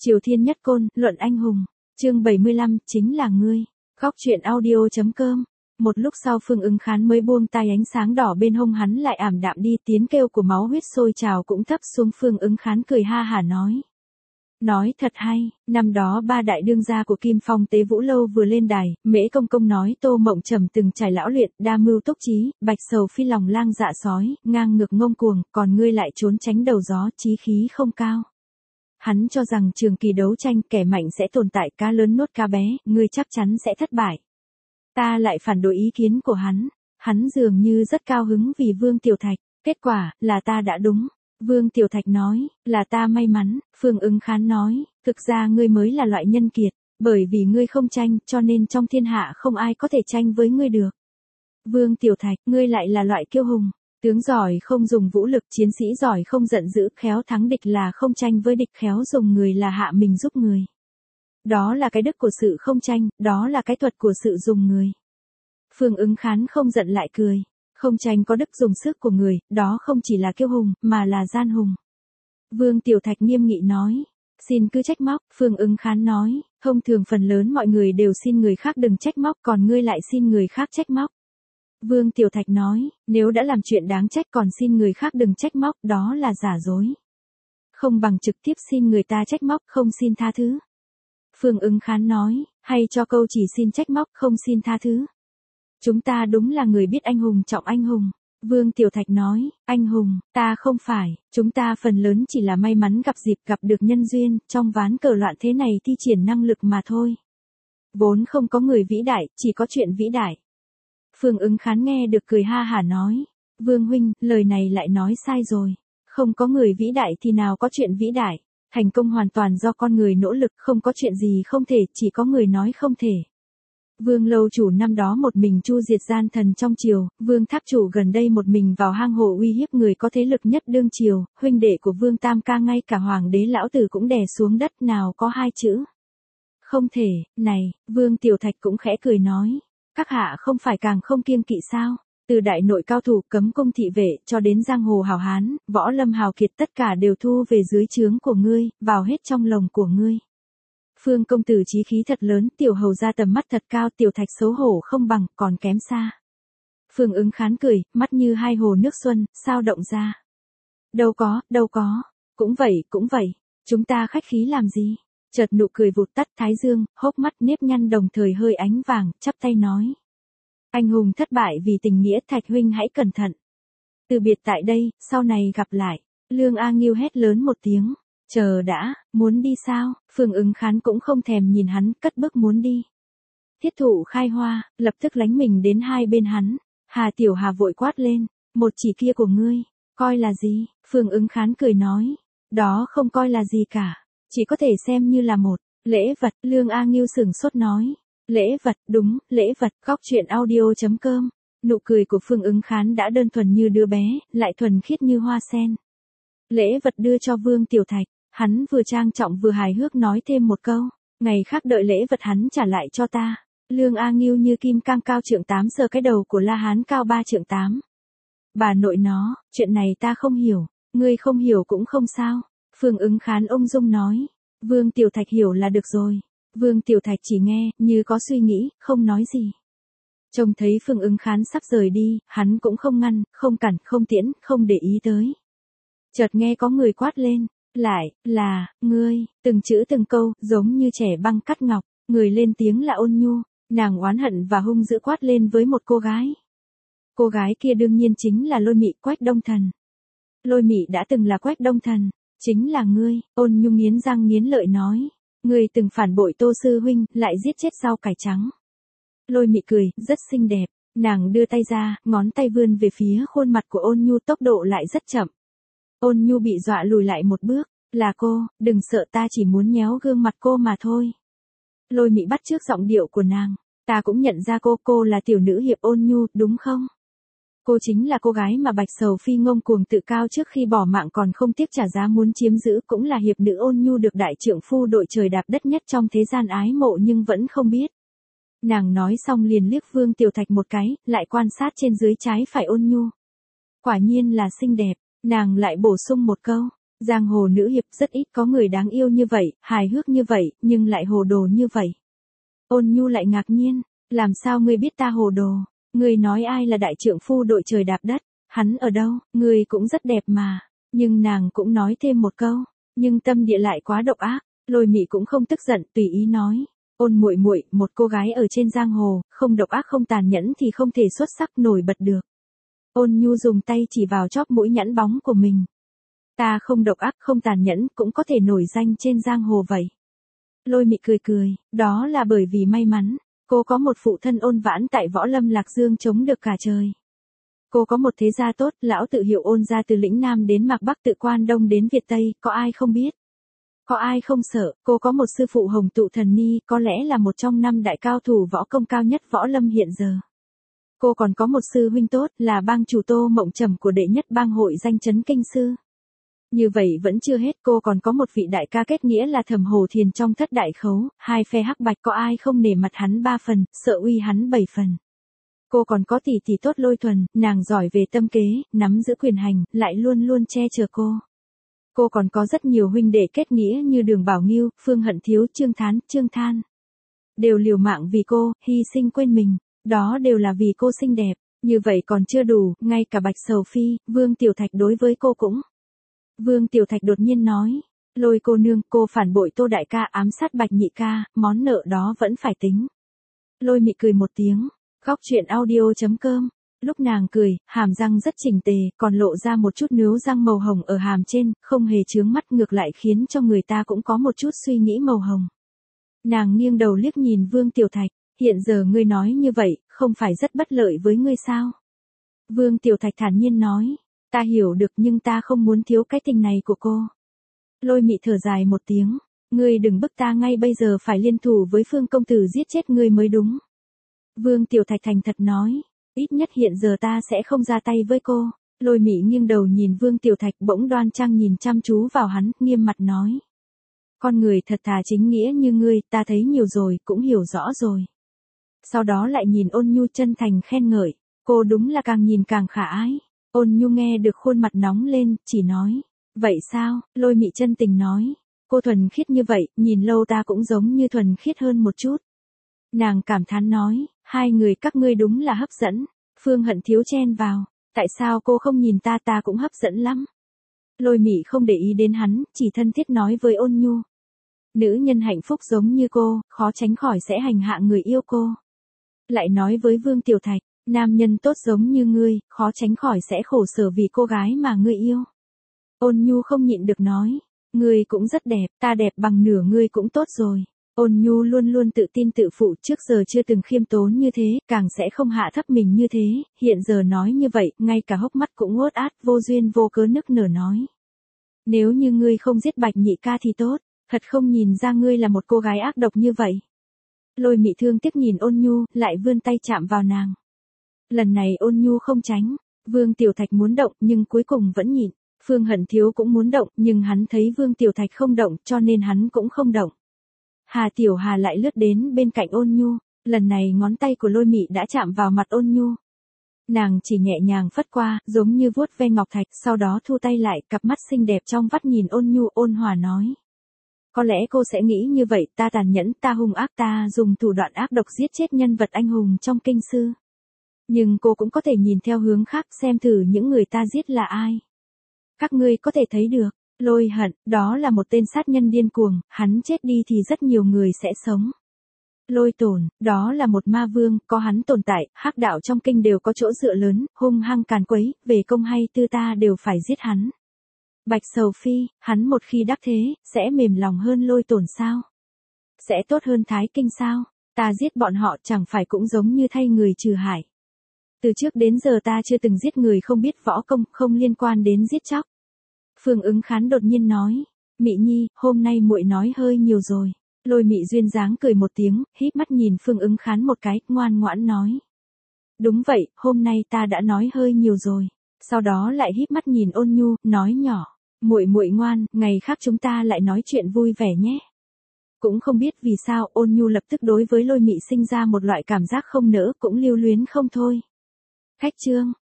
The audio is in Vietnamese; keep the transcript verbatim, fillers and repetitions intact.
Triều Thiên Nhất Côn, Luận Anh Hùng. Chương bảy mươi lăm, chính là ngươi. Góc truyện audio chấm com. Một lúc sau Phương Ứng Khán mới buông tay, ánh sáng đỏ bên hông hắn lại ảm đạm đi, tiếng kêu của máu huyết sôi trào cũng thấp xuống. Phương Ứng Khán cười ha hả nói. Nói thật hay, năm đó ba đại đương gia của Kim Phong Tế Vũ Lâu vừa lên đài, Mễ Công Công nói Tô Mộng Trầm từng trải lão luyện, đa mưu túc trí, Bạch Sầu Phi lòng lang dạ sói, ngang ngược ngông cuồng, còn ngươi lại trốn tránh đầu gió, chí khí không cao. Hắn cho rằng trường kỳ đấu tranh kẻ mạnh sẽ tồn tại, cá lớn nuốt cá bé, ngươi chắc chắn sẽ thất bại. Ta lại phản đối ý kiến của hắn, hắn dường như rất cao hứng vì Vương Tiểu Thạch, kết quả là ta đã đúng. Vương Tiểu Thạch nói, là ta may mắn. Phương Ứng Khán nói, thực ra ngươi mới là loại nhân kiệt, bởi vì ngươi không tranh, cho nên trong thiên hạ không ai có thể tranh với ngươi được. Vương Tiểu Thạch, ngươi lại là loại kiêu hùng, tướng giỏi không dùng vũ lực, chiến sĩ giỏi không giận dữ, khéo thắng địch là không tranh với địch, khéo dùng người là hạ mình giúp người. Đó là cái đức của sự không tranh, đó là cái thuật của sự dùng người. Phương Ứng Khán không giận lại cười. Không tranh có đức dùng sức của người, đó không chỉ là kiêu hùng, mà là gian hùng. Vương Tiểu Thạch nghiêm nghị nói. Xin cứ trách móc. Phương Ứng Khán nói, thông thường phần lớn mọi người đều xin người khác đừng trách móc, còn ngươi lại xin người khác trách móc. Vương Tiểu Thạch nói, nếu đã làm chuyện đáng trách còn xin người khác đừng trách móc, đó là giả dối. Không bằng trực tiếp xin người ta trách móc, không xin tha thứ. Phương Ứng Khán nói, hay cho câu chỉ xin trách móc, không xin tha thứ. Chúng ta đúng là người biết anh hùng trọng anh hùng. Vương Tiểu Thạch nói, anh hùng, ta không phải, chúng ta phần lớn chỉ là may mắn gặp dịp gặp được nhân duyên, trong ván cờ loạn thế này thi triển năng lực mà thôi. Vốn không có người vĩ đại, chỉ có chuyện vĩ đại. Phương Ứng Khán nghe được cười ha hả nói, Vương huynh, lời này lại nói sai rồi. Không có người vĩ đại thì nào có chuyện vĩ đại. Thành công hoàn toàn do con người nỗ lực, không có chuyện gì không thể, chỉ có người nói không thể. Vương lâu chủ năm đó một mình chu diệt gian thần trong triều, Vương tháp chủ gần đây một mình vào hang hồ uy hiếp người có thế lực nhất đương triều, huynh đệ của Vương Tam Ca ngay cả hoàng đế lão tử cũng đè xuống đất, nào có hai chữ. Không thể. Này, Vương Tiểu Thạch cũng khẽ cười nói, các hạ không phải càng không kiêng kỵ sao? Từ đại nội cao thủ cấm cung thị vệ cho đến giang hồ hào hán, võ lâm hào kiệt tất cả đều thu về dưới trướng của ngươi, vào hết trong lồng của ngươi. Phương công tử chí khí thật lớn, tiểu hầu ra tầm mắt thật cao, Tiểu Thạch xấu hổ không bằng, còn kém xa. Phương Ứng Khán cười, mắt như hai hồ nước xuân, sao động ra. Đâu có, đâu có, cũng vậy, cũng vậy, chúng ta khách khí làm gì. Chợt nụ cười vụt tắt, thái dương, hốc mắt nếp nhăn đồng thời hơi ánh vàng, chắp tay nói. Anh hùng thất bại vì tình nghĩa, Thạch huynh hãy cẩn thận. Từ biệt tại đây, sau này gặp lại. Lương A Nghiêu hét lớn một tiếng. Chờ đã, muốn đi sao? Phương Ứng Khán cũng không thèm nhìn hắn, cất bước muốn đi. Thiết Thụ khai hoa, lập tức lánh mình đến hai bên hắn. Hà Tiểu Hà vội quát lên, một chỉ kia của ngươi, coi là gì? Phương Ứng Khán cười nói, đó không coi là gì cả, chỉ có thể xem như là một lễ vật. Lương A Nghiêu sửng sốt nói, lễ vật, đúng, lễ vật. Góc truyện audio chấm com. Nụ cười của Phương Ứng Khán đã đơn thuần như đứa bé, lại thuần khiết như hoa sen. Lễ vật đưa cho Vương Tiểu Thạch. Hắn vừa trang trọng vừa hài hước nói thêm một câu, ngày khác đợi lễ vật hắn trả lại cho ta. Lương A Nghiêu như kim cang cao trượng tám sờ cái đầu của La Hán cao ba trượng tám. Bà nội nó, chuyện này ta không hiểu, ngươi không hiểu cũng không sao. Phương Ứng Khán ung dung nói, Vương Tiểu Thạch hiểu là được rồi. Vương Tiểu Thạch chỉ nghe, như có suy nghĩ, không nói gì. Trông thấy Phương Ứng Khán sắp rời đi, hắn cũng không ngăn, không cản, không tiễn, không để ý tới. Chợt nghe có người quát lên. Lại, là, ngươi, từng chữ từng câu, giống như trẻ băng cắt ngọc, người lên tiếng là Ôn Nhu, nàng oán hận và hung dữ quát lên với một cô gái. Cô gái kia đương nhiên chính là Lôi Mị, Quách Đông Thần. Lôi Mị đã từng là Quách Đông Thần, chính là ngươi. Ôn Nhu nghiến răng nghiến lợi nói, ngươi từng phản bội Tô sư huynh, lại giết chết rau cải trắng. Lôi Mị cười, rất xinh đẹp, nàng đưa tay ra, ngón tay vươn về phía khuôn mặt của Ôn Nhu, tốc độ lại rất chậm. Ôn Nhu bị dọa lùi lại một bước, là cô, đừng sợ, ta chỉ muốn nhéo gương mặt cô mà thôi. Lôi Mị bắt chước giọng điệu của nàng, ta cũng nhận ra cô, cô là tiểu nữ hiệp Ôn Nhu, đúng không? Cô chính là cô gái mà Bạch Sầu Phi ngông cuồng tự cao trước khi bỏ mạng còn không tiếc trả giá muốn chiếm giữ, cũng là hiệp nữ Ôn Nhu được đại trượng phu đội trời đạp đất nhất trong thế gian ái mộ nhưng vẫn không biết. Nàng nói xong liền liếc Vương Tiểu Thạch một cái, lại quan sát trên dưới trái phải Ôn Nhu. Quả nhiên là xinh đẹp. Nàng lại bổ sung một câu, Giang hồ nữ hiệp rất ít có người đáng yêu như vậy, hài hước như vậy, nhưng lại hồ đồ như vậy. Ôn Nhu lại ngạc nhiên, làm sao ngươi biết ta hồ đồ? Ngươi nói ai là đại trượng phu đội trời đạp đất? Hắn ở đâu? Ngươi cũng rất đẹp mà. Nhưng nàng cũng nói thêm một câu, nhưng tâm địa lại quá độc ác. Lôi Mị cũng không tức giận, tùy ý nói, Ôn muội muội, một cô gái ở trên giang hồ, không độc ác không tàn nhẫn thì không thể xuất sắc nổi bật được. Ôn Nhu dùng tay chỉ vào chóp mũi nhẵn bóng của mình. Ta không độc ác không tàn nhẫn cũng có thể nổi danh trên giang hồ vậy. Lôi Mị cười cười, đó là bởi vì may mắn, cô có một phụ thân ôn vãn tại Võ Lâm Lạc Dương chống được cả trời. Cô có một thế gia tốt, lão tự hiệu Ôn gia từ lĩnh Nam đến Mạc Bắc tự Quan Đông đến Việt Tây, có ai không biết. Có ai không sợ, cô có một sư phụ Hồng Tụ Thần Ni, có lẽ là một trong năm đại cao thủ võ công cao nhất Võ Lâm hiện giờ. Cô còn có một sư huynh tốt, là bang chủ Tô Mộng Trầm của đệ nhất bang hội danh chấn kinh sư. Như vậy vẫn chưa hết, cô còn có một vị đại ca kết nghĩa là Thẩm Hồ Thiền trong thất đại khấu, hai phe hắc bạch có ai không nể mặt hắn ba phần, sợ uy hắn bảy phần. Cô còn có tỷ tỷ tốt Lôi Thuần, nàng giỏi về tâm kế, nắm giữ quyền hành, lại luôn luôn che chở cô. Cô còn có rất nhiều huynh đệ kết nghĩa như Đường Bảo Nghiêu, Phương Hận Thiếu, Trương Thán, Trương Than. Đều liều mạng vì cô, hy sinh quên mình, đó đều là vì cô xinh đẹp, như vậy còn chưa đủ, ngay cả Bạch Sầu Phi, Vương Tiểu Thạch đối với cô cũng. Vương Tiểu Thạch đột nhiên nói, Lôi cô nương, cô phản bội Tô đại ca ám sát Bạch nhị ca, món nợ đó vẫn phải tính. Lôi Mị cười một tiếng, góc truyện audio chấm com. Lúc nàng cười, hàm răng rất chỉnh tề, còn lộ ra một chút nướu răng màu hồng ở hàm trên, không hề chướng mắt ngược lại khiến cho người ta cũng có một chút suy nghĩ màu hồng. Nàng nghiêng đầu liếc nhìn Vương Tiểu Thạch, hiện giờ ngươi nói như vậy, không phải rất bất lợi với ngươi sao? Vương Tiểu Thạch thản nhiên nói, ta hiểu được nhưng ta không muốn thiếu cái tình này của cô. Lôi Mị thở dài một tiếng, ngươi đừng bức ta ngay bây giờ phải liên thủ với Phương công tử giết chết ngươi mới đúng. Vương Tiểu Thạch thành thật nói. Ít nhất hiện giờ ta sẽ không ra tay với cô. Lôi Mị nghiêng đầu nhìn Vương Tiểu Thạch bỗng đoan trang nhìn chăm chú vào hắn, nghiêm mặt nói. Con người thật thà chính nghĩa như ngươi, ta thấy nhiều rồi, cũng hiểu rõ rồi. Sau đó lại nhìn Ôn Nhu chân thành khen ngợi, cô đúng là càng nhìn càng khả ái. Ôn Nhu nghe được khuôn mặt nóng lên, chỉ nói. Vậy sao? Lôi Mị chân tình nói. Cô thuần khiết như vậy, nhìn lâu ta cũng giống như thuần khiết hơn một chút. Nàng cảm thán nói, hai người các ngươi đúng là hấp dẫn. Phương Hận Thiếu chen vào, tại sao cô không nhìn ta, ta cũng hấp dẫn lắm. Lôi Mị không để ý đến hắn, chỉ thân thiết nói với Ôn Nhu. Nữ nhân hạnh phúc giống như cô, khó tránh khỏi sẽ hành hạ người yêu cô. Lại nói với Vương Tiểu Thạch, nam nhân tốt giống như ngươi, khó tránh khỏi sẽ khổ sở vì cô gái mà ngươi yêu. Ôn Nhu không nhịn được nói, ngươi cũng rất đẹp, ta đẹp bằng nửa ngươi cũng tốt rồi. Ôn Nhu luôn luôn tự tin tự phụ, trước giờ chưa từng khiêm tốn như thế, càng sẽ không hạ thấp mình như thế, hiện giờ nói như vậy, ngay cả hốc mắt cũng uất át, vô duyên vô cớ nức nở nói. Nếu như ngươi không giết Bạch nhị ca thì tốt, thật không nhìn ra ngươi là một cô gái ác độc như vậy. Lôi Mị thương tiếc nhìn Ôn Nhu, lại vươn tay chạm vào nàng. Lần này Ôn Nhu không tránh, Vương Tiểu Thạch muốn động nhưng cuối cùng vẫn nhịn, Phương Hận Thiếu cũng muốn động nhưng hắn thấy Vương Tiểu Thạch không động cho nên hắn cũng không động. Hà Tiểu Hà lại lướt đến bên cạnh Ôn Nhu, lần này ngón tay của Lôi Mị đã chạm vào mặt Ôn Nhu. Nàng chỉ nhẹ nhàng phất qua, giống như vuốt ve ngọc thạch, sau đó thu tay lại, cặp mắt xinh đẹp trong vắt nhìn Ôn Nhu, ôn hòa nói. Có lẽ cô sẽ nghĩ như vậy, ta tàn nhẫn, ta hung ác, ta dùng thủ đoạn ác độc giết chết nhân vật anh hùng trong kinh sư. Nhưng cô cũng có thể nhìn theo hướng khác, xem thử những người ta giết là ai. Các ngươi có thể thấy được. Lôi Hận, đó là một tên sát nhân điên cuồng, hắn chết đi thì rất nhiều người sẽ sống. Lôi Tổn, đó là một ma vương, có hắn tồn tại, hắc đạo trong kinh đều có chỗ dựa lớn, hung hăng càn quấy, về công hay tư ta đều phải giết hắn. Bạch Sầu Phi, hắn một khi đắc thế, sẽ mềm lòng hơn Lôi Tổn sao? Sẽ tốt hơn Thái Kinh sao? Ta giết bọn họ chẳng phải cũng giống như thay người trừ hại. Từ trước đến giờ ta chưa từng giết người không biết võ công, không liên quan đến giết chóc. Phương Ứng Khán đột nhiên nói, Mị Nhi, hôm nay muội nói hơi nhiều rồi. Lôi Mị duyên dáng cười một tiếng, híp mắt nhìn Phương Ứng Khán một cái, ngoan ngoãn nói. Đúng vậy, hôm nay ta đã nói hơi nhiều rồi. Sau đó lại híp mắt nhìn Ôn Nhu, nói nhỏ, muội muội ngoan, ngày khác chúng ta lại nói chuyện vui vẻ nhé. Cũng không biết vì sao Ôn Nhu lập tức đối với Lôi Mị sinh ra một loại cảm giác không nỡ, cũng lưu luyến không thôi. Khách chương